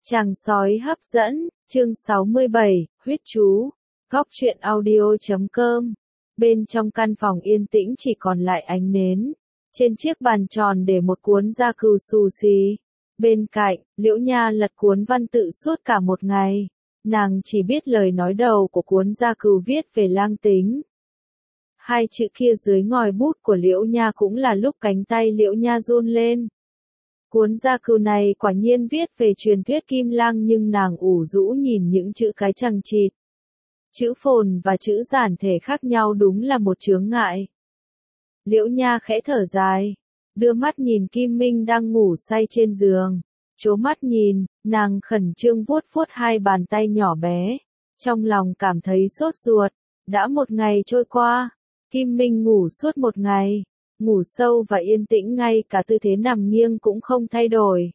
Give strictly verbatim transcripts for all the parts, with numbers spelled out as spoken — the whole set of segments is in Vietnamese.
Chàng sói hấp dẫn, chương sáu mươi bảy, huyết chú, góc truyện audio chấm com. Bên trong căn phòng yên tĩnh chỉ còn lại ánh nến. Trên chiếc bàn tròn để một cuốn gia cừu xù xì. Bên cạnh, Liễu Nha lật cuốn văn tự suốt cả một ngày. Nàng chỉ biết lời nói đầu của cuốn gia cừu viết về lang tính. Hai chữ kia dưới ngòi bút của Liễu Nha cũng là lúc cánh tay Liễu Nha run lên. Cuốn gia cừu này quả nhiên viết về truyền thuyết Kim Lang, nhưng nàng ủ rũ nhìn những chữ cái chằng chịt. Chữ phồn và chữ giản thể khác nhau đúng là một chướng ngại. Liễu Nha khẽ thở dài, đưa mắt nhìn Kim Minh đang ngủ say trên giường. Chố mắt nhìn, nàng khẩn trương vuốt vuốt hai bàn tay nhỏ bé. Trong lòng cảm thấy sốt ruột. Đã một ngày trôi qua, Kim Minh ngủ suốt một ngày. Ngủ sâu và yên tĩnh, ngay cả tư thế nằm nghiêng cũng không thay đổi.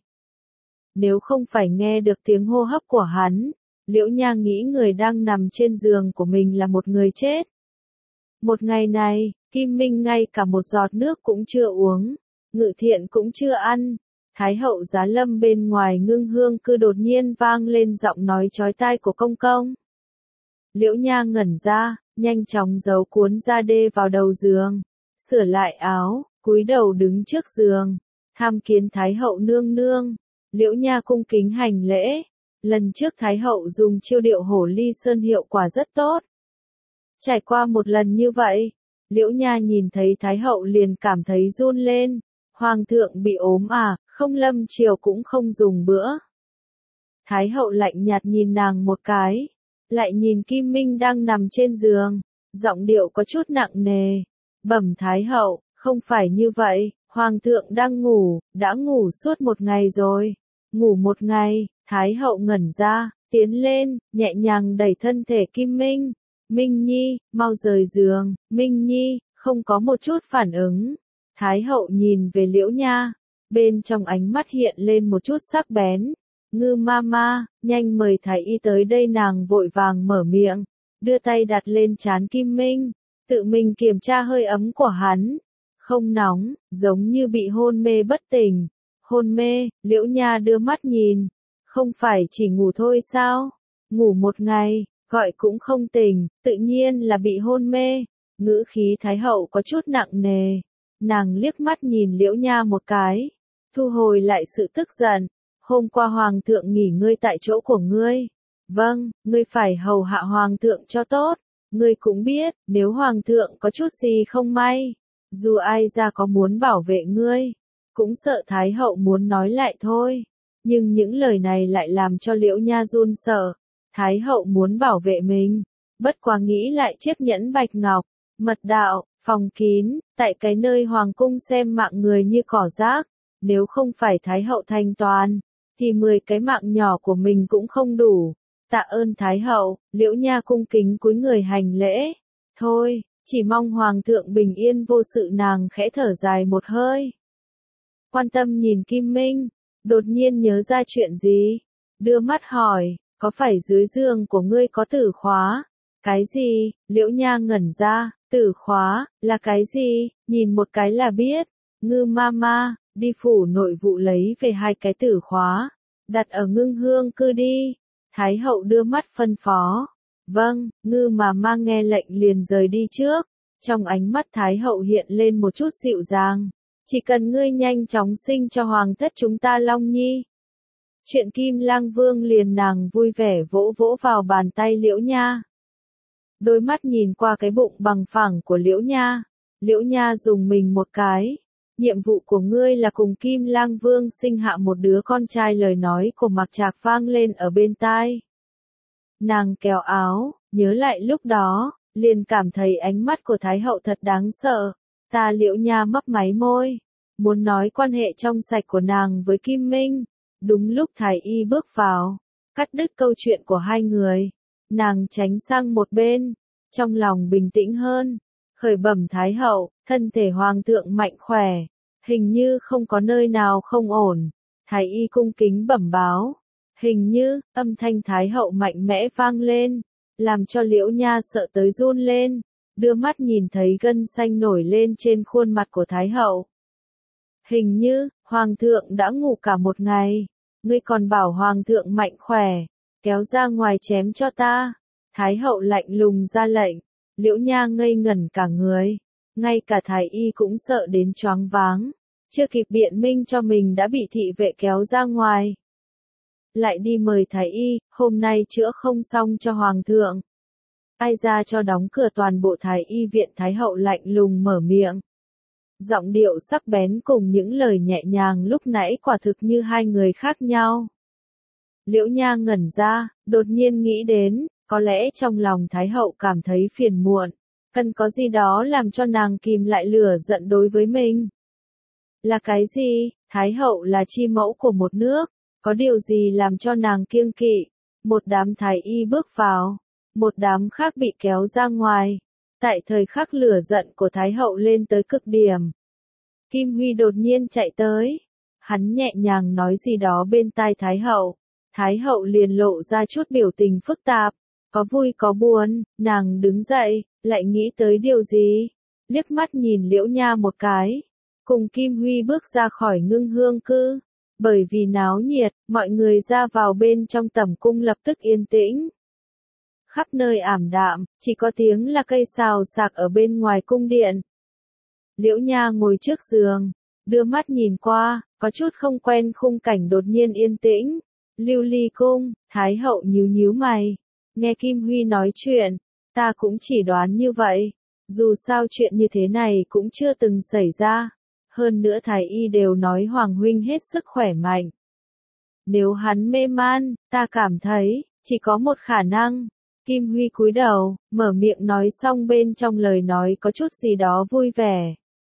Nếu không phải nghe được tiếng hô hấp của hắn, Liễu Nha nghĩ người đang nằm trên giường của mình là một người chết. Một ngày này, Kim Minh ngay cả một giọt nước cũng chưa uống, ngự thiện cũng chưa ăn. Thái hậu Giá Lâm bên ngoài Ngưng Hương Cư đột nhiên vang lên giọng nói chói tai của công công. Liễu Nha ngẩn ra, nhanh chóng giấu cuốn da đê vào đầu giường, sửa lại áo, cúi đầu đứng trước giường, tham kiến Thái hậu nương nương. Liễu Nha cung kính hành lễ. Lần trước Thái hậu dùng chiêu điệu hổ ly sơn hiệu quả rất tốt. Trải qua một lần như vậy, Liễu Nha nhìn thấy Thái hậu liền cảm thấy run lên. Hoàng thượng bị ốm à, không lâm triều cũng không dùng bữa. Thái hậu lạnh nhạt nhìn nàng một cái, lại nhìn Kim Minh đang nằm trên giường, giọng điệu có chút nặng nề. Bẩm Thái hậu, không phải như vậy, Hoàng thượng đang ngủ, đã ngủ suốt một ngày rồi. Ngủ một ngày, Thái hậu ngẩn ra, tiến lên, nhẹ nhàng đẩy thân thể Kim Minh. Minh Nhi, mau rời giường. Minh Nhi, không có một chút phản ứng. Thái hậu nhìn về Liễu Nha, bên trong ánh mắt hiện lên một chút sắc bén. Ngư ma ma, nhanh mời thái y tới đây. Nàng vội vàng mở miệng, đưa tay đặt lên trán Kim Minh, tự mình kiểm tra hơi ấm của hắn. Không nóng, giống như bị hôn mê bất tỉnh. Hôn mê, Liễu Nha đưa mắt nhìn. Không phải chỉ ngủ thôi sao? Ngủ một ngày, gọi cũng không tỉnh, tự nhiên là bị hôn mê. Ngữ khí Thái hậu có chút nặng nề. Nàng liếc mắt nhìn Liễu Nha một cái, thu hồi lại sự tức giận. Hôm qua Hoàng thượng nghỉ ngơi tại chỗ của ngươi. Vâng, ngươi phải hầu hạ Hoàng thượng cho tốt. Ngươi cũng biết, nếu Hoàng thượng có chút gì không may, dù ai ra có muốn bảo vệ ngươi, cũng sợ. Thái hậu muốn nói lại thôi, nhưng những lời này lại làm cho Liễu Nha run sợ. Thái hậu muốn bảo vệ mình, bất quá nghĩ lại chiếc nhẫn bạch ngọc, mật đạo, phòng kín, tại cái nơi hoàng cung xem mạng người như cỏ rác. Nếu không phải Thái hậu thanh toán, thì mười cái mạng nhỏ của mình cũng không đủ. Tạ ơn Thái hậu. Liễu Nha cung kính cúi người hành lễ. Thôi, chỉ mong Hoàng thượng bình yên vô sự. Nàng khẽ thở dài một hơi, quan tâm nhìn Kim Minh, đột nhiên nhớ ra chuyện gì, đưa mắt hỏi, có phải dưới giường của ngươi có tử khóa? Cái gì? Liễu Nha ngẩn ra, tử khóa, là cái gì? Nhìn một cái là biết. Ngư ma ma, đi phủ nội vụ lấy về hai cái tử khóa, đặt ở Ngưng Hương Cư đi. Thái hậu đưa mắt phân phó. Vâng. Ngư mà ma nghe lệnh liền rời đi trước. Trong ánh mắt Thái hậu hiện lên một chút dịu dàng. Chỉ cần ngươi nhanh chóng sinh cho hoàng thất chúng ta Long Nhi. Chuyện Kim Lang Vương liền. Nàng vui vẻ vỗ vỗ vào bàn tay Liễu Nha. Đôi mắt nhìn qua cái bụng bằng phẳng của Liễu Nha. Liễu Nha dùng mình một cái. Nhiệm vụ của ngươi là cùng Kim Lang Vương sinh hạ một đứa con trai. Lời nói của Mạc Trạc vang lên ở bên tai. Nàng kéo áo, nhớ lại lúc đó, liền cảm thấy ánh mắt của Thái hậu thật đáng sợ. Ta Liễu Nha mấp máy môi, muốn nói quan hệ trong sạch của nàng với Kim Minh. Đúng lúc Thái y bước vào, cắt đứt câu chuyện của hai người. Nàng tránh sang một bên, trong lòng bình tĩnh hơn. Khởi bẩm Thái hậu, thân thể Hoàng thượng mạnh khỏe, hình như không có nơi nào không ổn. Thái y cung kính bẩm báo. Hình như, âm thanh Thái hậu mạnh mẽ vang lên, làm cho Liễu Nha sợ tới run lên, đưa mắt nhìn thấy gân xanh nổi lên trên khuôn mặt của Thái hậu. Hình như, Hoàng thượng đã ngủ cả một ngày. Ngươi còn bảo hoàng thượng mạnh khỏe, kéo ra ngoài chém cho ta. Thái hậu lạnh lùng ra lệnh, Liễu Nha ngây ngẩn cả người, ngay cả thái y cũng sợ đến choáng váng, chưa kịp biện minh cho mình đã bị thị vệ kéo ra ngoài. Lại đi mời thái y, hôm nay chữa không xong cho hoàng thượng. Ai ra cho đóng cửa toàn bộ thái y viện. Thái hậu lạnh lùng mở miệng. Giọng điệu sắc bén cùng những lời nhẹ nhàng lúc nãy quả thực như hai người khác nhau. Liễu Nha ngẩn ra, đột nhiên nghĩ đến, có lẽ trong lòng Thái hậu cảm thấy phiền muộn, cần có gì đó làm cho nàng kìm lại lửa giận đối với mình. Là cái gì? Thái hậu là chi mẫu của một nước, có điều gì làm cho nàng kiêng kỵ? Một đám thái y bước vào, một đám khác bị kéo ra ngoài. Tại thời khắc lửa giận của Thái hậu lên tới cực điểm, Kim Huy đột nhiên chạy tới. Hắn nhẹ nhàng nói gì đó bên tai Thái hậu. Thái hậu liền lộ ra chút biểu tình phức tạp, có vui có buồn. Nàng đứng dậy, lại nghĩ tới điều gì, liếc mắt nhìn Liễu Nha một cái, cùng Kim Huy bước ra khỏi Ngưng Hương cư. Bởi vì náo nhiệt, mọi người ra vào bên trong tẩm cung lập tức yên tĩnh. Khắp nơi ảm đạm, chỉ có tiếng là cây xào xạc ở bên ngoài cung điện. Liễu Nha ngồi trước giường, đưa mắt nhìn qua, có chút không quen khung cảnh đột nhiên yên tĩnh. Lưu Ly cung, Thái hậu nhíu nhíu mày, nghe Kim Huy nói chuyện, ta cũng chỉ đoán như vậy, dù sao chuyện như thế này cũng chưa từng xảy ra, hơn nữa thái y đều nói Hoàng huynh hết sức khỏe mạnh. Nếu hắn mê man, ta cảm thấy, chỉ có một khả năng. Kim Huy cúi đầu, mở miệng nói xong bên trong lời nói có chút gì đó vui vẻ.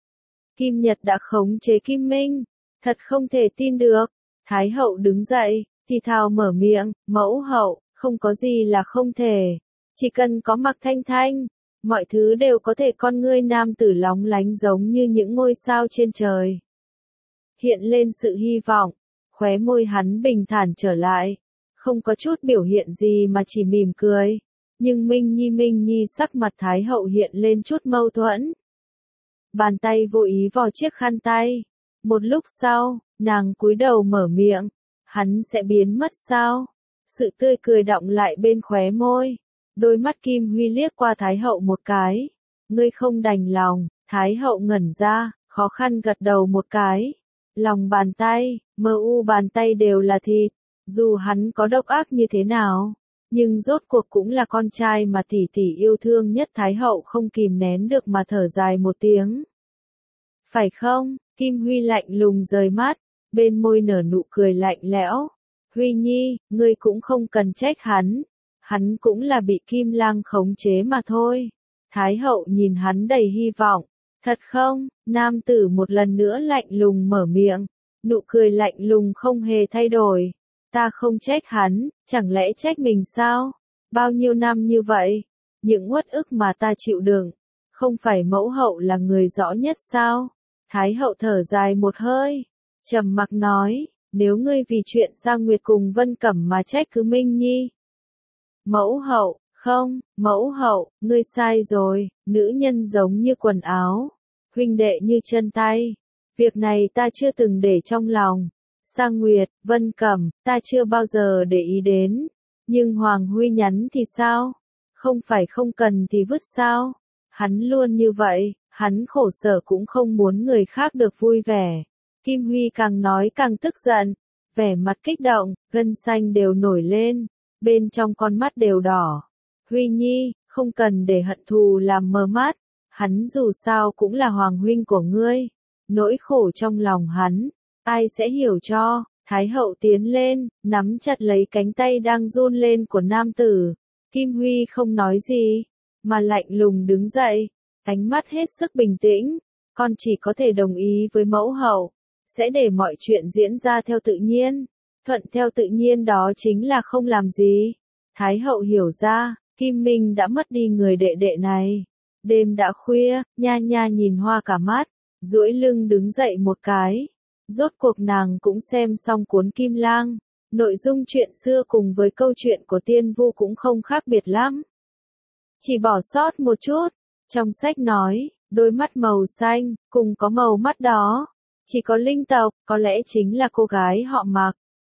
Kim Nhật đã khống chế Kim Minh, thật không thể tin được. Thái hậu đứng dậy, thì thào mở miệng, mẫu hậu, không có gì là không thể. Chỉ cần có Mạc Thanh Thanh, mọi thứ đều có thể. Con ngươi nam tử lóng lánh giống như những ngôi sao trên trời. Hiện lên sự hy vọng, khóe môi hắn bình thản trở lại. Không có chút biểu hiện gì mà chỉ mỉm cười. Nhưng Minh Nhi Minh Nhi sắc mặt Thái hậu hiện lên chút mâu thuẫn. Bàn tay vô ý vò chiếc khăn tay. Một lúc sau, nàng cúi đầu mở miệng. Hắn sẽ biến mất sao? Sự tươi cười đọng lại bên khóe môi. Đôi mắt Kim Huy liếc qua Thái hậu một cái. Ngươi không đành lòng. Thái hậu ngẩn ra, khó khăn gật đầu một cái. Lòng bàn tay, mơ u bàn tay đều là thịt. Dù hắn có độc ác như thế nào, nhưng rốt cuộc cũng là con trai mà tỷ tỷ yêu thương nhất. Thái hậu không kìm nén được mà thở dài một tiếng. Phải không? Kim Huy lạnh lùng rời mắt, bên môi nở nụ cười lạnh lẽo. Huy Nhi, ngươi cũng không cần trách hắn, hắn cũng là bị Kim Lang khống chế mà thôi. Thái hậu nhìn hắn đầy hy vọng. Thật không? Nam tử một lần nữa lạnh lùng mở miệng, nụ cười lạnh lùng không hề thay đổi. Ta không trách hắn, chẳng lẽ trách mình sao? Bao nhiêu năm như vậy, những uất ức mà ta chịu đựng, không phải mẫu hậu là người rõ nhất sao? Thái hậu thở dài một hơi, trầm mặc nói, nếu ngươi vì chuyện Sang Nguyệt cùng Vân Cẩm mà trách cứ Minh Nhi. Mẫu hậu, không, mẫu hậu, ngươi sai rồi, nữ nhân giống như quần áo, huynh đệ như chân tay. Việc này ta chưa từng để trong lòng. Sang Nguyệt, Vân Cẩm, ta chưa bao giờ để ý đến. Nhưng Hoàng Huy nhắn thì sao? Không phải không cần thì vứt sao? Hắn luôn như vậy, hắn khổ sở cũng không muốn người khác được vui vẻ. Kim Huy càng nói càng tức giận, vẻ mặt kích động, gân xanh đều nổi lên, bên trong con mắt đều đỏ. Huy Nhi, không cần để hận thù làm mờ mắt, hắn dù sao cũng là hoàng huynh của ngươi. Nỗi khổ trong lòng hắn, ai sẽ hiểu cho? Thái hậu tiến lên, nắm chặt lấy cánh tay đang run lên của nam tử. Kim Huy không nói gì, mà lạnh lùng đứng dậy, ánh mắt hết sức bình tĩnh. Con chỉ có thể đồng ý với mẫu hậu, sẽ để mọi chuyện diễn ra theo tự nhiên. Thuận theo tự nhiên đó chính là không làm gì. Thái hậu hiểu ra, Kim Minh đã mất đi người đệ đệ này. Đêm đã khuya, Nha Nha nhìn hoa cả mắt, duỗi lưng đứng dậy một cái. Rốt cuộc nàng cũng xem xong cuốn Kim Lang. Nội dung chuyện xưa cùng với câu chuyện của Tiên Vu cũng không khác biệt lắm. Chỉ bỏ sót một chút. Trong sách nói, đôi mắt màu xanh, cùng có màu mắt đó. Chỉ có linh tộc, có lẽ chính là cô gái họ Mạc.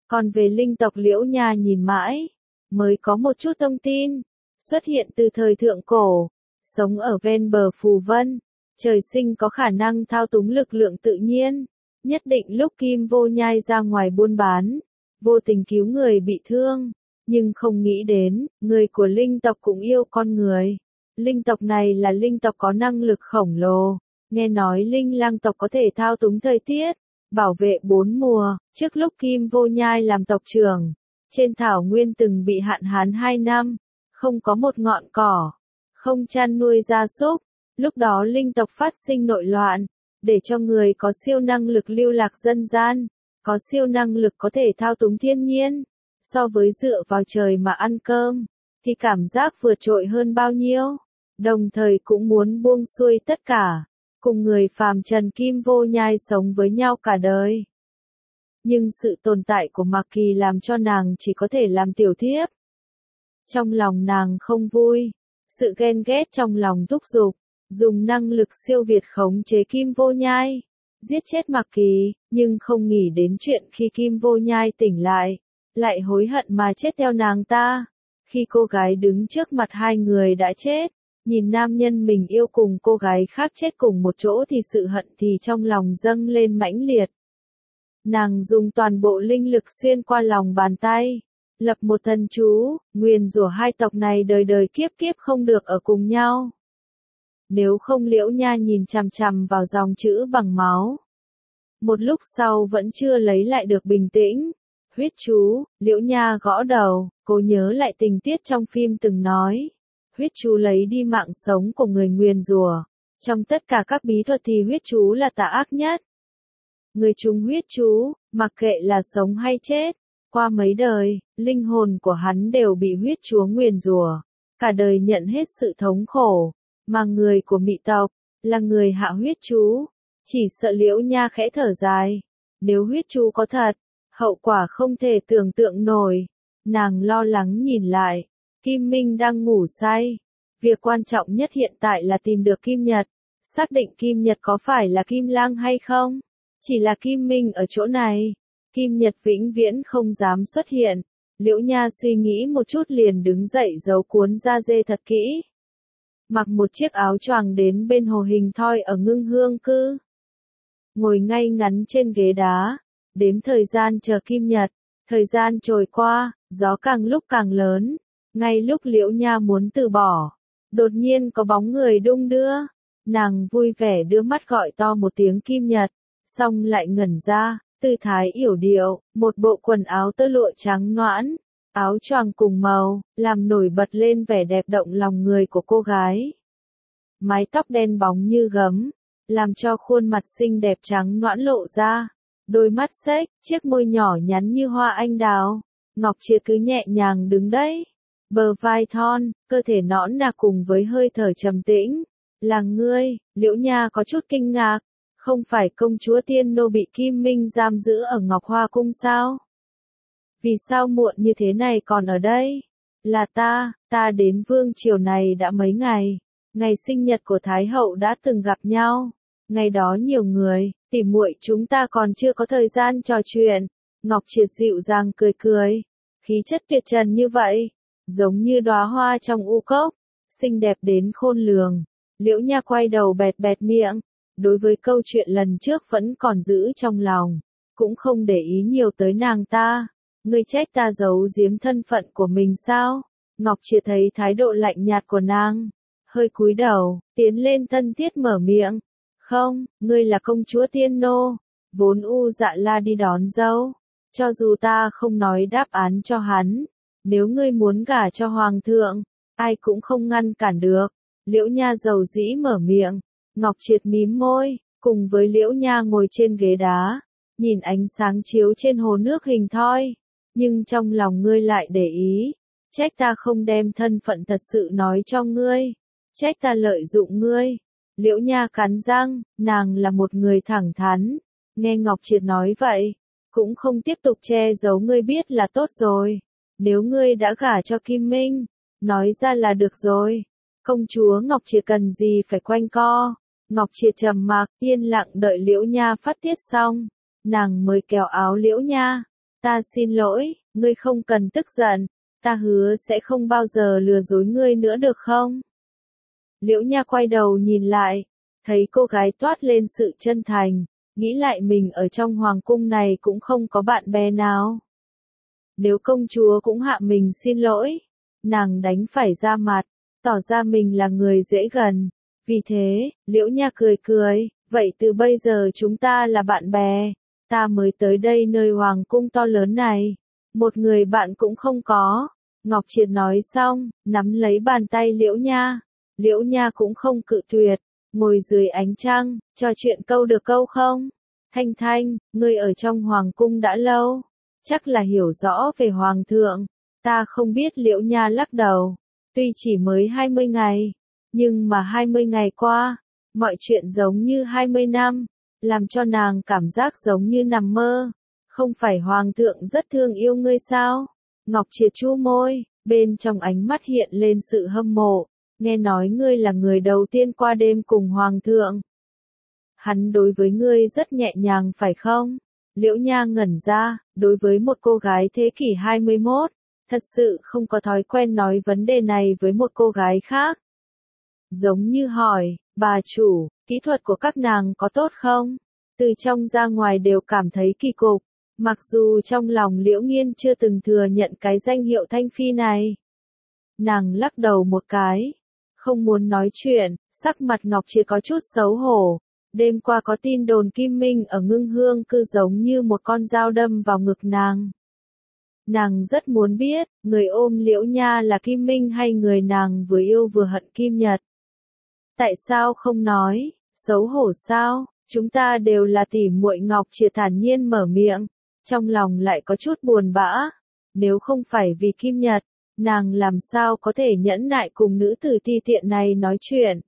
Còn về linh tộc Liễu Nha nhìn mãi, mới có một chút thông tin, xuất hiện từ thời thượng cổ, sống ở ven bờ phù vân, trời sinh có khả năng thao túng lực lượng tự nhiên, nhất định lúc Kim Vô Nhai ra ngoài buôn bán, vô tình cứu người bị thương, nhưng không nghĩ đến, người của linh tộc cũng yêu con người. Linh tộc này là linh tộc có năng lực khổng lồ, nghe nói linh lang tộc có thể thao túng thời tiết, bảo vệ bốn mùa, trước lúc Kim Vô Nhai làm tộc trưởng, trên thảo nguyên từng bị hạn hán hai năm, không có một ngọn cỏ, không chăn nuôi gia súc, lúc đó linh tộc phát sinh nội loạn, để cho người có siêu năng lực lưu lạc dân gian, có siêu năng lực có thể thao túng thiên nhiên, so với dựa vào trời mà ăn cơm, thì cảm giác vượt trội hơn bao nhiêu, đồng thời cũng muốn buông xuôi tất cả, cùng người phàm trần Kim Vô Nhai sống với nhau cả đời. Nhưng sự tồn tại của Mạc Kỳ làm cho nàng chỉ có thể làm tiểu thiếp. Trong lòng nàng không vui, sự ghen ghét trong lòng thúc giục, dùng năng lực siêu việt khống chế Kim Vô Nhai, giết chết Mạc Kỳ, nhưng không nghĩ đến chuyện khi Kim Vô Nhai tỉnh lại, lại hối hận mà chết theo nàng ta. Khi cô gái đứng trước mặt hai người đã chết, nhìn nam nhân mình yêu cùng cô gái khác chết cùng một chỗ thì sự hận thì trong lòng dâng lên mãnh liệt. Nàng dùng toàn bộ linh lực xuyên qua lòng bàn tay, lập một thần chú, nguyền rủa hai tộc này đời đời kiếp kiếp không được ở cùng nhau. Nếu không Liễu Nha nhìn chằm chằm vào dòng chữ bằng máu. Một lúc sau vẫn chưa lấy lại được bình tĩnh. Huyết chú, Liễu Nha gõ đầu, cô nhớ lại tình tiết trong phim từng nói. Huyết chú lấy đi mạng sống của người nguyền rủa. Trong tất cả các bí thuật thì huyết chú là tà ác nhất. Người trúng huyết chú, mặc kệ là sống hay chết, qua mấy đời, linh hồn của hắn đều bị huyết chúa nguyền rủa, cả đời nhận hết sự thống khổ, mà người của Mị tộc, là người hạ huyết chú, chỉ sợ Liễu Nha khẽ thở dài, nếu huyết chú có thật, hậu quả không thể tưởng tượng nổi, nàng lo lắng nhìn lại, Kim Minh đang ngủ say, việc quan trọng nhất hiện tại là tìm được Kim Nhật, xác định Kim Nhật có phải là Kim Lang hay không. Chỉ là Kim Minh ở chỗ này, Kim Nhật vĩnh viễn không dám xuất hiện. Liễu Nha suy nghĩ một chút liền đứng dậy giấu cuốn da dê thật kỹ. Mặc một chiếc áo choàng đến bên hồ hình thoi ở Ngưng Hương Cư. Ngồi ngay ngắn trên ghế đá, đếm thời gian chờ Kim Nhật. Thời gian trôi qua, gió càng lúc càng lớn. Ngay lúc Liễu Nha muốn từ bỏ, đột nhiên có bóng người đung đưa. Nàng vui vẻ đưa mắt gọi to một tiếng Kim Nhật. Xong lại ngẩn ra, tư thái yểu điệu, một bộ quần áo tơ lụa trắng nõn, áo choàng cùng màu, làm nổi bật lên vẻ đẹp động lòng người của cô gái. Mái tóc đen bóng như gấm, làm cho khuôn mặt xinh đẹp trắng nõn lộ ra, đôi mắt xếch, chiếc môi nhỏ nhắn như hoa anh đào, Ngọc Triệt cứ nhẹ nhàng đứng đấy, bờ vai thon, cơ thể nõn nà cùng với hơi thở trầm tĩnh. Là ngươi, Liễu Nha có chút kinh ngạc. Không phải công chúa Tiên Nô bị Kim Minh giam giữ ở Ngọc Hoa Cung sao? Vì sao muộn như thế này còn ở đây? Là ta, ta đến vương triều này đã mấy ngày. Ngày sinh nhật của Thái Hậu đã từng gặp nhau. Ngày đó nhiều người, tỉ muội chúng ta còn chưa có thời gian trò chuyện. Ngọc Triệt dịu dàng cười cười. Khí chất tuyệt trần như vậy, giống như đóa hoa trong u cốc, xinh đẹp đến khôn lường. Liễu Nha quay đầu bẹt bẹt miệng. Đối với câu chuyện lần trước vẫn còn giữ trong lòng, cũng không để ý nhiều tới nàng ta. Ngươi trách ta giấu giếm thân phận của mình sao? Ngọc Triệt thấy thái độ lạnh nhạt của nàng, hơi cúi đầu, tiến lên thân thiết mở miệng. Không, ngươi là công chúa Tiên Nô, vốn U Dạ La đi đón dâu. Cho dù ta không nói đáp án cho hắn, nếu ngươi muốn gả cho hoàng thượng, ai cũng không ngăn cản được. Liễu Nha dầu dĩ mở miệng. Ngọc Triệt mím môi, cùng với Liễu Nha ngồi trên ghế đá, nhìn ánh sáng chiếu trên hồ nước hình thoi, nhưng trong lòng ngươi lại để ý, trách ta không đem thân phận thật sự nói cho ngươi, trách ta lợi dụng ngươi. Liễu Nha cắn răng, nàng là một người thẳng thắn, nghe Ngọc Triệt nói vậy, cũng không tiếp tục che giấu ngươi biết là tốt rồi, nếu ngươi đã gả cho Kim Minh, nói ra là được rồi. Công chúa Ngọc Triệt cần gì phải quanh co. Ngọc Triệt trầm mặc, yên lặng đợi Liễu Nha phát tiết xong, nàng mới kéo áo Liễu Nha, Ta xin lỗi, ngươi không cần tức giận, ta hứa sẽ không bao giờ lừa dối ngươi nữa được không? Liễu Nha quay đầu nhìn lại, thấy cô gái toát lên sự chân thành, nghĩ lại mình ở trong hoàng cung này cũng không có bạn bè nào. Nếu công chúa cũng hạ mình xin lỗi, nàng đánh phải ra mặt, tỏ ra mình là người dễ gần. Vì thế, Liễu Nha cười cười, vậy từ bây giờ chúng ta là bạn bè, ta mới tới đây nơi hoàng cung to lớn này, một người bạn cũng không có. Ngọc Triệt nói xong, nắm lấy bàn tay Liễu Nha, Liễu Nha cũng không cự tuyệt, ngồi dưới ánh trăng, trò chuyện câu được câu không? Thanh Thanh, ngươi ở trong hoàng cung đã lâu, chắc là hiểu rõ về hoàng thượng. Ta không biết. Liễu Nha lắc đầu, tuy chỉ mới hai mươi ngày, nhưng mà hai mươi ngày qua, mọi chuyện giống như hai mươi năm, làm cho nàng cảm giác giống như nằm mơ. Không phải hoàng thượng rất thương yêu ngươi sao? Ngọc Triệt chu môi, bên trong ánh mắt hiện lên sự hâm mộ, nghe nói ngươi là người đầu tiên qua đêm cùng hoàng thượng. Hắn đối với ngươi rất nhẹ nhàng phải không? Liễu Nha ngẩn ra, đối với một cô gái thế kỷ hai mươi mốt, thật sự không có thói quen nói vấn đề này với một cô gái khác. Giống như hỏi, bà chủ, kỹ thuật của các nàng có tốt không? Từ trong ra ngoài đều cảm thấy kỳ cục, mặc dù trong lòng Liễu Nghiên chưa từng thừa nhận cái danh hiệu Thanh Phi này. Nàng lắc đầu một cái, không muốn nói chuyện, sắc mặt Ngọc Triệt có chút xấu hổ. Đêm qua có tin đồn Kim Minh ở Ngưng Hương Cư giống như một con dao đâm vào ngực nàng. Nàng rất muốn biết, người ôm Liễu Nha là Kim Minh hay người nàng vừa yêu vừa hận Kim Nhật. Tại sao không nói, xấu hổ sao, chúng ta đều là tỉ muội. Ngọc Triệt thản nhiên mở miệng, trong lòng lại có chút buồn bã. Nếu không phải vì Kim Nhật, nàng làm sao có thể nhẫn nại cùng nữ tử ti tiện này nói chuyện.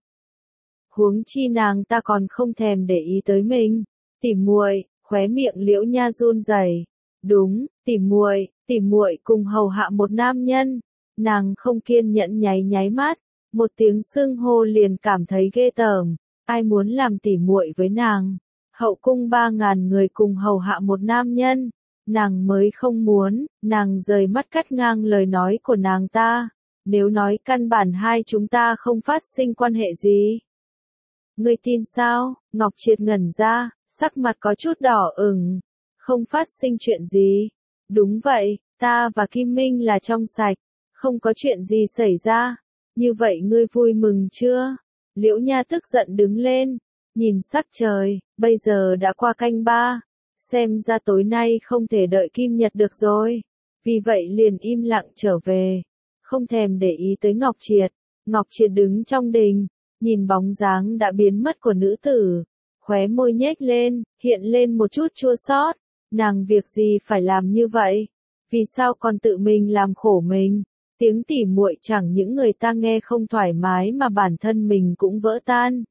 Huống chi nàng ta còn không thèm để ý tới mình. Tỉ muội, khóe miệng Liễu Nha run rẩy. Đúng, tỉ muội, tỉ muội cùng hầu hạ một nam nhân. Nàng không kiên nhẫn nháy nháy mắt, một tiếng xưng hô liền cảm thấy ghê tởm. Ai muốn làm tỉ muội với nàng? Hậu cung ba ngàn người cùng hầu hạ một nam nhân, nàng mới không muốn. Nàng rời mắt cắt ngang lời nói của nàng ta. Nếu nói căn bản hai chúng ta không phát sinh quan hệ gì, ngươi tin sao? Ngọc Triệt ngẩn ra, sắc mặt có chút đỏ ửng. Không phát sinh chuyện gì? Đúng vậy, ta và Kim Minh là trong sạch, không có chuyện gì xảy ra. Như vậy ngươi vui mừng chưa? Liễu Nha tức giận đứng lên, nhìn sắc trời, bây giờ đã qua canh ba, xem ra tối nay không thể đợi Kim Nhật được rồi. Vì vậy liền im lặng trở về, không thèm để ý tới Ngọc Triệt. Ngọc Triệt đứng trong đình, nhìn bóng dáng đã biến mất của nữ tử, khóe môi nhếch lên, hiện lên một chút chua xót. Nàng việc gì phải làm như vậy? Vì sao còn tự mình làm khổ mình? Tiếng tỉ muội chẳng những người ta nghe không thoải mái mà bản thân mình cũng vỡ tan.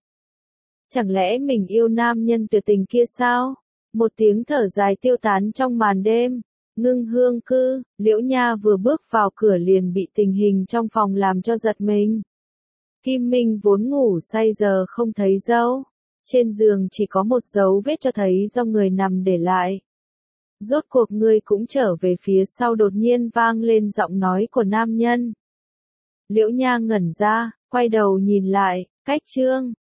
Chẳng lẽ mình yêu nam nhân tuyệt tình kia sao? Một tiếng thở dài tiêu tán trong màn đêm. Ngưng Hương Cư, Liễu Nha vừa bước vào cửa liền bị tình hình trong phòng làm cho giật mình. Kim Minh vốn ngủ say giờ không thấy dấu. Trên giường chỉ có một dấu vết cho thấy do người nằm để lại. Rốt cuộc ngươi cũng trở về. Phía sau đột nhiên vang lên giọng nói của nam nhân. Liễu Nha ngẩn ra, quay đầu nhìn lại, cách Trương